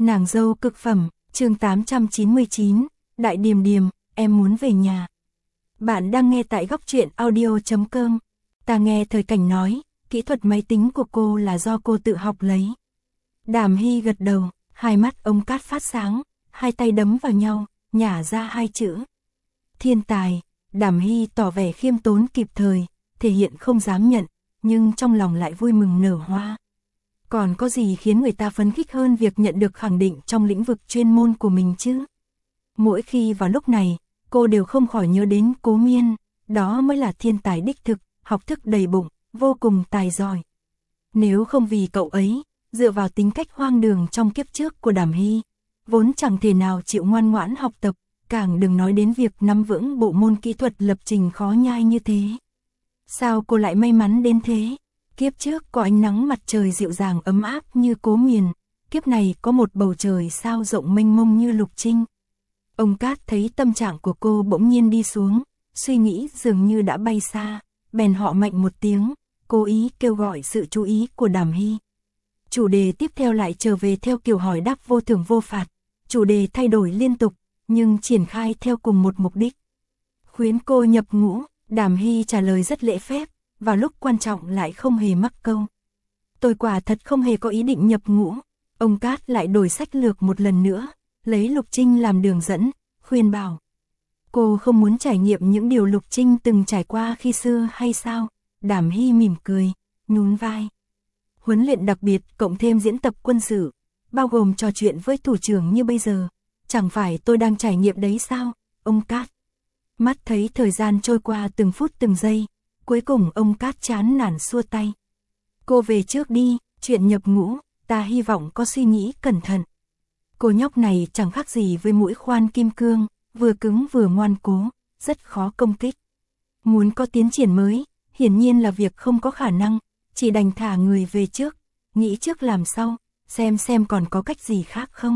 Nàng dâu cực phẩm, chương 899, Đại Điềm Điềm, em muốn về nhà. Bạn đang nghe tại góc truyện audio.com. Ta nghe Thời Cảnh nói, kỹ thuật máy tính của cô là do cô tự học lấy. Đàm Hy gật đầu, hai mắt ông Cát phát sáng, hai tay đấm vào nhau, nhả ra hai chữ. Thiên tài. Đàm Hy tỏ vẻ khiêm tốn kịp thời, thể hiện không dám nhận, nhưng trong lòng lại vui mừng nở hoa. Còn có gì khiến người ta phấn khích hơn việc nhận được khẳng định trong lĩnh vực chuyên môn của mình chứ? Mỗi khi vào lúc này, cô đều không khỏi nhớ đến Cố Miên, đó mới là thiên tài đích thực, học thức đầy bụng, vô cùng tài giỏi. Nếu không vì cậu ấy, dựa vào tính cách hoang đường trong kiếp trước của Đàm Hy, vốn chẳng thể nào chịu ngoan ngoãn học tập, càng đừng nói đến việc nắm vững bộ môn kỹ thuật lập trình khó nhai như thế. Sao cô lại may mắn đến thế? Kiếp trước có ánh nắng mặt trời dịu dàng ấm áp như Cố Miên, kiếp này có một bầu trời sao rộng mênh mông như Lục Trinh. Ông Cát thấy tâm trạng của cô bỗng nhiên đi xuống, suy nghĩ dường như đã bay xa, bèn họ mạnh một tiếng, cố ý kêu gọi sự chú ý của Đàm Hy. Chủ đề tiếp theo lại trở về theo kiểu hỏi đáp vô thưởng vô phạt, chủ đề thay đổi liên tục, nhưng triển khai theo cùng một mục đích. Khuyến cô nhập ngũ, Đàm Hy trả lời rất lễ phép, vào lúc quan trọng lại không hề mắc câu. Tôi quả thật không hề có ý định nhập ngũ. Ông Cát lại đổi sách lược một lần nữa, lấy Lục Trinh làm đường dẫn, khuyên bảo. Cô không muốn trải nghiệm những điều Lục Trinh từng trải qua khi xưa hay sao? Đàm Hy mỉm cười, nhún vai. Huấn luyện đặc biệt cộng thêm diễn tập quân sự, bao gồm trò chuyện với thủ trưởng như bây giờ. Chẳng phải tôi đang trải nghiệm đấy sao, ông Cát? Mắt thấy thời gian trôi qua từng phút từng giây, cuối cùng ông Cát chán nản xua tay. Cô về trước đi, chuyện nhập ngũ, ta hy vọng có suy nghĩ cẩn thận. Cô nhóc này chẳng khác gì với mũi khoan kim cương, vừa cứng vừa ngoan cố, rất khó công kích. Muốn có tiến triển mới, hiển nhiên là việc không có khả năng, chỉ đành thả người về trước, nghĩ trước làm sau, xem còn có cách gì khác không.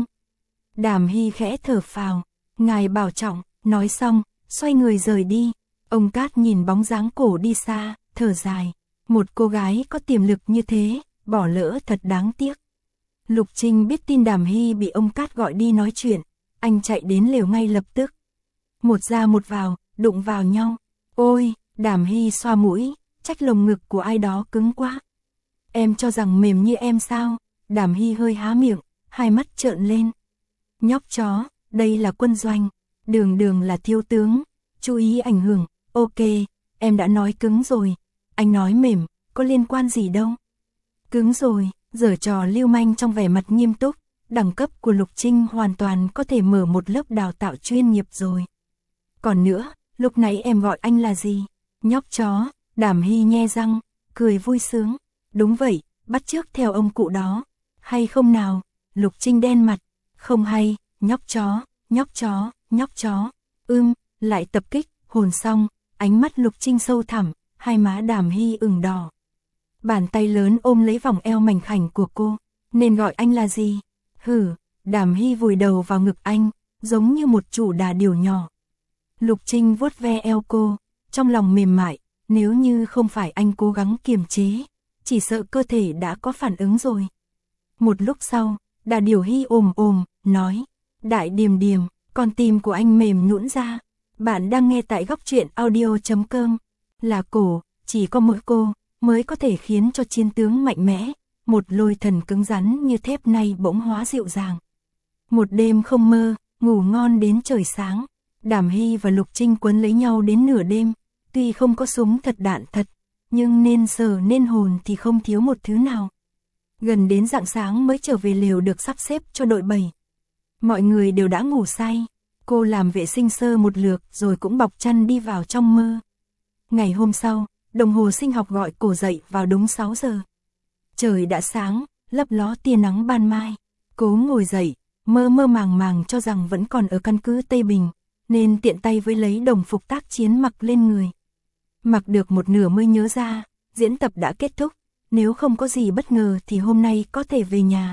Đàm Hy khẽ thở phào, ngài bảo trọng, nói xong, xoay người rời đi. Ông Cát nhìn bóng dáng cổ đi xa, thở dài. Một cô gái có tiềm lực như thế, bỏ lỡ thật đáng tiếc. Lục Trinh biết tin Đàm Hy bị ông Cát gọi đi nói chuyện, anh chạy đến lều ngay lập tức. Một ra một vào, đụng vào nhau. Ôi, Đàm Hy xoa mũi, trách lồng ngực của ai đó cứng quá. Em cho rằng mềm như em sao? Đàm Hy hơi há miệng, hai mắt trợn lên. Nhóc chó, đây là quân doanh, đường là thiếu tướng, chú ý ảnh hưởng. Ok, em đã nói cứng rồi, anh nói mềm, có liên quan gì đâu. Cứng rồi, giở trò lưu manh trong vẻ mặt nghiêm túc, đẳng cấp của Lục Trinh hoàn toàn có thể mở một lớp đào tạo chuyên nghiệp rồi. Còn nữa, lúc nãy em gọi anh là gì? Nhóc chó. Đàm Hy nhe răng, cười vui sướng. Đúng vậy, bắt chước theo ông cụ đó. Hay không nào? Lục Trinh đen mặt. Không hay, nhóc chó, nhóc chó, nhóc chó. Lại tập kích, hồn xong. Ánh mắt Lục Trinh sâu thẳm, hai má Đàm Hy ửng đỏ. Bàn tay lớn ôm lấy vòng eo mảnh khảnh của cô. Nên gọi anh là gì? Hử, Đàm Hy vùi đầu vào ngực anh, giống như một chủ đà điểu nhỏ. Lục Trinh vuốt ve eo cô, trong lòng mềm mại, nếu như không phải anh cố gắng kiềm chế, chỉ sợ cơ thể đã có phản ứng rồi. Một lúc sau, đà điểu Hy ồm, nói, Đại Điềm Điềm, con tim của anh mềm nhũn ra. Bạn đang nghe tại góc truyện audio.com. Là cổ, chỉ có mỗi cô mới có thể khiến cho chiến tướng mạnh mẽ, một lôi thần cứng rắn như thép này bỗng hóa dịu dàng. Một đêm không mơ, ngủ ngon đến trời sáng. Đàm Hy và Lục Trinh quấn lấy nhau đến nửa đêm, tuy không có súng thật đạn thật, nhưng nên sờ nên hồn thì không thiếu một thứ nào. Gần đến rạng sáng mới trở về lều được sắp xếp cho đội bầy. Mọi người đều đã ngủ say. Cô làm vệ sinh sơ một lượt rồi cũng bọc chăn đi vào trong mơ. Ngày hôm sau, đồng hồ sinh học gọi cô dậy vào đúng 6 giờ. Trời đã sáng, lấp ló tia nắng ban mai. Cô ngồi dậy, mơ màng cho rằng vẫn còn ở căn cứ Tây Bình, nên tiện tay với lấy đồng phục tác chiến mặc lên người. Mặc được một nửa mới nhớ ra, diễn tập đã kết thúc, nếu không có gì bất ngờ thì hôm nay có thể về nhà.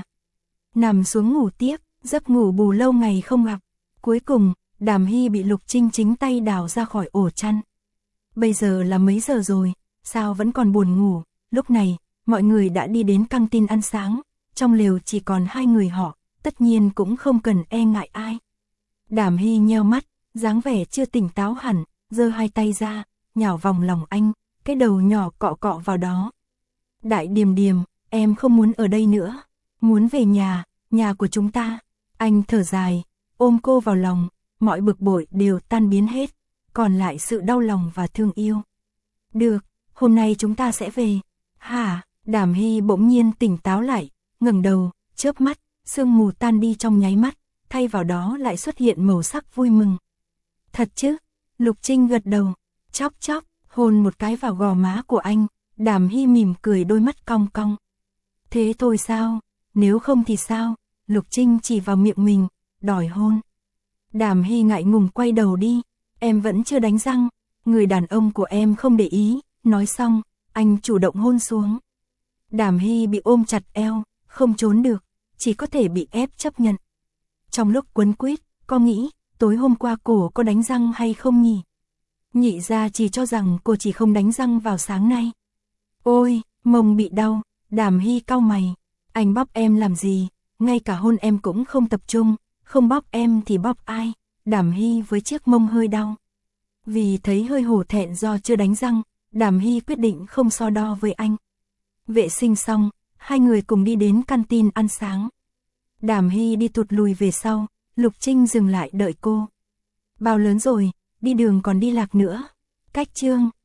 Nằm xuống ngủ tiếp, giấc ngủ bù lâu ngày không gặp. Cuối cùng, Đàm Hy bị Lục Trinh chính tay đào ra khỏi ổ chăn. Bây giờ là mấy giờ rồi, sao vẫn còn buồn ngủ? Lúc này, mọi người đã đi đến căng tin ăn sáng, trong lều chỉ còn hai người họ, tất nhiên cũng không cần e ngại ai. Đàm Hy nheo mắt, dáng vẻ chưa tỉnh táo hẳn, giơ hai tay ra, nhào vòng lòng anh, cái đầu nhỏ cọ cọ vào đó. Đại Điềm Điềm, em không muốn ở đây nữa, muốn về nhà, nhà của chúng ta. Anh thở dài, ôm cô vào lòng, mọi bực bội đều tan biến hết, còn lại sự đau lòng và thương yêu. Được, hôm nay chúng ta sẽ về. Hả? Đàm Hy bỗng nhiên tỉnh táo lại, ngẩng đầu, chớp mắt, sương mù tan đi trong nháy mắt, thay vào đó lại xuất hiện màu sắc vui mừng. Thật chứ? Lục Trinh gật đầu, chóp chóp, hôn một cái vào gò má của anh, Đàm Hy mỉm cười đôi mắt cong cong. Thế thôi sao? Nếu không thì sao? Lục Trinh chỉ vào miệng mình, đòi hôn. Đàm Hy ngại ngùng quay đầu đi, em vẫn chưa đánh răng, người đàn ông của em không để ý, nói xong, anh chủ động hôn xuống. Đàm Hy bị ôm chặt eo, không trốn được, chỉ có thể bị ép chấp nhận. Trong lúc quấn quýt, cô nghĩ, tối hôm qua cô có đánh răng hay không nhỉ? Nhị gia chỉ cho rằng cô chỉ không đánh răng vào sáng nay. Ôi, mông bị đau, Đàm Hy cau mày, anh bóp em làm gì, ngay cả hôn em cũng không tập trung, không bóp em thì bóp ai? Đàm Hy với chiếc mông hơi đau. Vì thấy hơi hổ thẹn do chưa đánh răng, Đàm Hy quyết định không so đo với anh. Vệ sinh xong, hai người cùng đi đến canteen ăn sáng. Đàm Hy đi tụt lùi về sau, Lục Trinh dừng lại đợi cô. Bao lớn rồi, đi đường còn đi lạc nữa. Cách chương